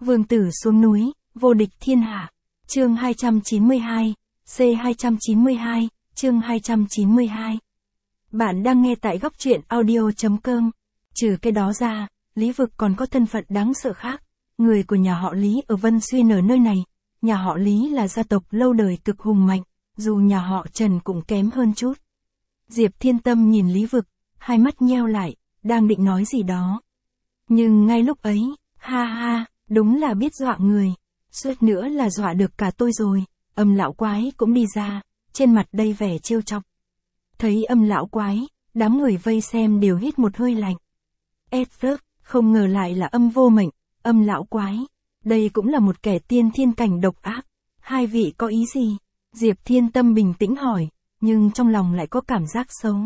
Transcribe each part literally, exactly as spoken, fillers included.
Vương tử xuống núi, vô địch thiên hạ. Chương hai trăm chín mươi hai, C hai trăm chín mươi hai, chương hai trăm chín mươi hai. Bạn đang nghe tại góc truyện audio.com. Trừ cái đó ra, Lý Vực còn có thân phận đáng sợ khác. Người của nhà họ Lý ở Vân Xuyên ở nơi này. Nhà họ Lý là gia tộc lâu đời cực hùng mạnh, dù nhà họ Trần cũng kém hơn chút. Diệp Thiên Tâm nhìn Lý Vực, hai mắt nheo lại, đang định nói gì đó. Nhưng ngay lúc ấy, ha ha, đúng là biết dọa người. Suýt nữa là dọa được cả tôi rồi. Âm lão quái cũng đi ra, trên mặt đầy vẻ trêu chọc. Thấy âm lão quái, đám người vây xem đều hít một hơi lạnh. Edward, không ngờ lại là âm vô mệnh, âm lão quái. Đây cũng là một kẻ tiên thiên cảnh độc ác. Hai vị có ý gì? Diệp Thiên Tâm bình tĩnh hỏi, nhưng trong lòng lại có cảm giác xấu.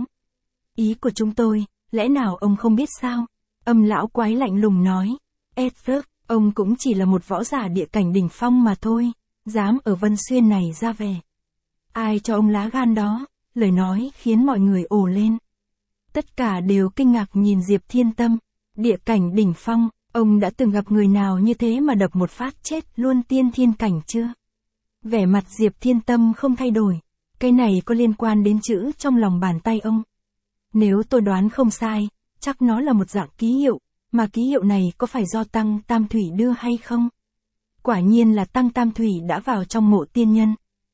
Ý của chúng tôi, lẽ nào ông không biết sao? Âm lão quái lạnh lùng nói. Edward, ông cũng chỉ là một võ giả địa cảnh đỉnh phong mà thôi, dám ở Vân Xuyên này ra về. Ai cho ông lá gan đó? Lời nói khiến mọi người ồ lên. Tất cả đều kinh ngạc nhìn Diệp Thiên Tâm. Địa cảnh đỉnh phong, ông đã từng gặp người nào như thế mà đập một phát chết luôn tiên thiên cảnh chưa? Vẻ mặt Diệp Thiên Tâm không thay đổi. Cái này có liên quan đến chữ trong lòng bàn tay ông. Nếu tôi đoán không sai, chắc nó là một dạng ký hiệu, mà ký hiệu này có phải do Tăng Tam Thủy đưa hay không? Quả nhiên là Tăng Tam Thủy đã vào trong mộ tiên nhân.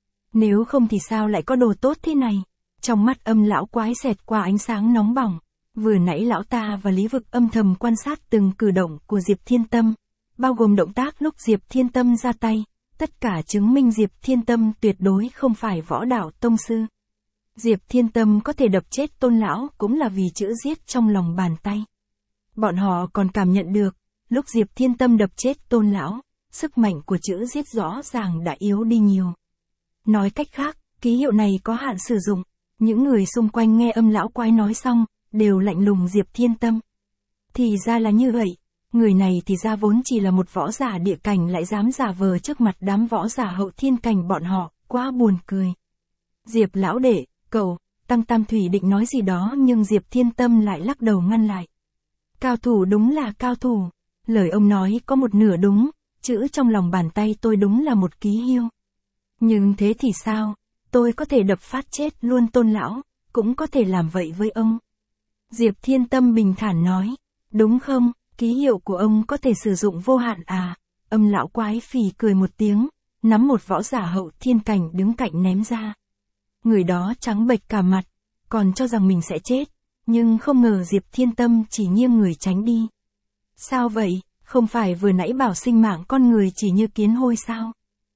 Nếu không thì sao lại có đồ tốt thế này? Trong mắt âm lão quái xẹt qua ánh sáng nóng bỏng. Vừa nãy lão ta và Lý Vực âm thầm quan sát từng cử động của Diệp Thiên Tâm, bao gồm động tác lúc Diệp Thiên Tâm ra tay, tất cả chứng minh Diệp Thiên Tâm tuyệt đối không phải võ đạo tông sư. Diệp Thiên Tâm có thể đập chết Tôn lão cũng là vì chữ giết trong lòng bàn tay. Bọn họ còn cảm nhận được, lúc Diệp Thiên Tâm đập chết Tôn lão, sức mạnh của chữ giết rõ ràng đã yếu đi nhiều. Nói cách khác, ký hiệu này có hạn sử dụng. Những người xung quanh nghe âm lão quái nói xong, đều lạnh lùng Diệp Thiên Tâm. Thì ra là như vậy, người này thì ra vốn chỉ là một võ giả địa cảnh lại dám giả vờ trước mặt đám võ giả hậu thiên cảnh bọn họ, quá buồn cười. Diệp lão đệ, cậu, Tăng Tam Thủy định nói gì đó nhưng Diệp Thiên Tâm lại lắc đầu ngăn lại. Cao thủ đúng là cao thủ, lời ông nói có một nửa đúng, chữ trong lòng bàn tay tôi đúng là một ký hiệu. Nhưng thế thì sao, tôi có thể đập phát chết luôn Tôn lão, cũng có thể làm vậy với ông. Diệp Thiên Tâm bình thản nói, đúng không, ký hiệu của ông có thể sử dụng vô hạn à? Âm lão quái phì cười một tiếng, nắm một võ giả hậu thiên cảnh đứng cạnh ném ra. Người đó trắng bệch cả mặt, còn cho rằng mình sẽ chết, nhưng không ngờ Diệp Thiên Tâm chỉ nghiêng người tránh đi. Sao vậy, không phải vừa nãy bảo sinh mạng con người chỉ như kiến hôi sao?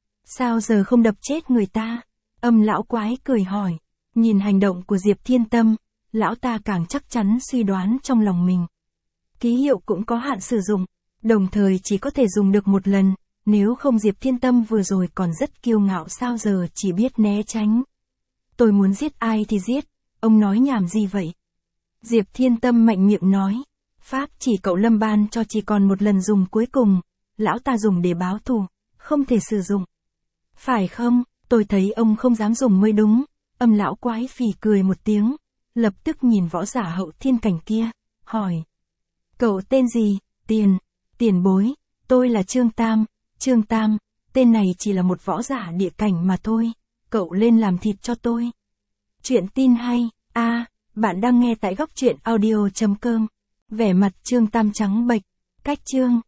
Sao giờ không đập chết người ta? Âm lão quái cười hỏi, nhìn hành động của Diệp Thiên Tâm, lão ta càng chắc chắn suy đoán trong lòng mình. Ký hiệu cũng có hạn sử dụng, đồng thời chỉ có thể dùng được một lần, nếu không Diệp Thiên Tâm vừa rồi còn rất kiêu ngạo sao giờ chỉ biết né tránh. Tôi muốn giết ai thì giết, ông nói nhảm gì vậy? Diệp Thiên Tâm mạnh miệng nói, pháp chỉ cậu Lâm ban cho chỉ còn một lần dùng cuối cùng, lão ta dùng để báo thù, không thể sử dụng. Phải không, tôi thấy ông không dám dùng mới đúng. Âm lão quái phì cười một tiếng, lập tức nhìn võ giả hậu thiên cảnh kia, hỏi. Cậu tên gì? Tiền, tiền bối, tôi là Trương Tam, Trương Tam, tên này chỉ là một võ giả địa cảnh mà thôi, cậu lên làm thịt cho tôi. Chuyện tin hay, a à, bạn đang nghe tại góc truyện audio.com, vẻ mặt Trương Tam trắng bệch, cách chương.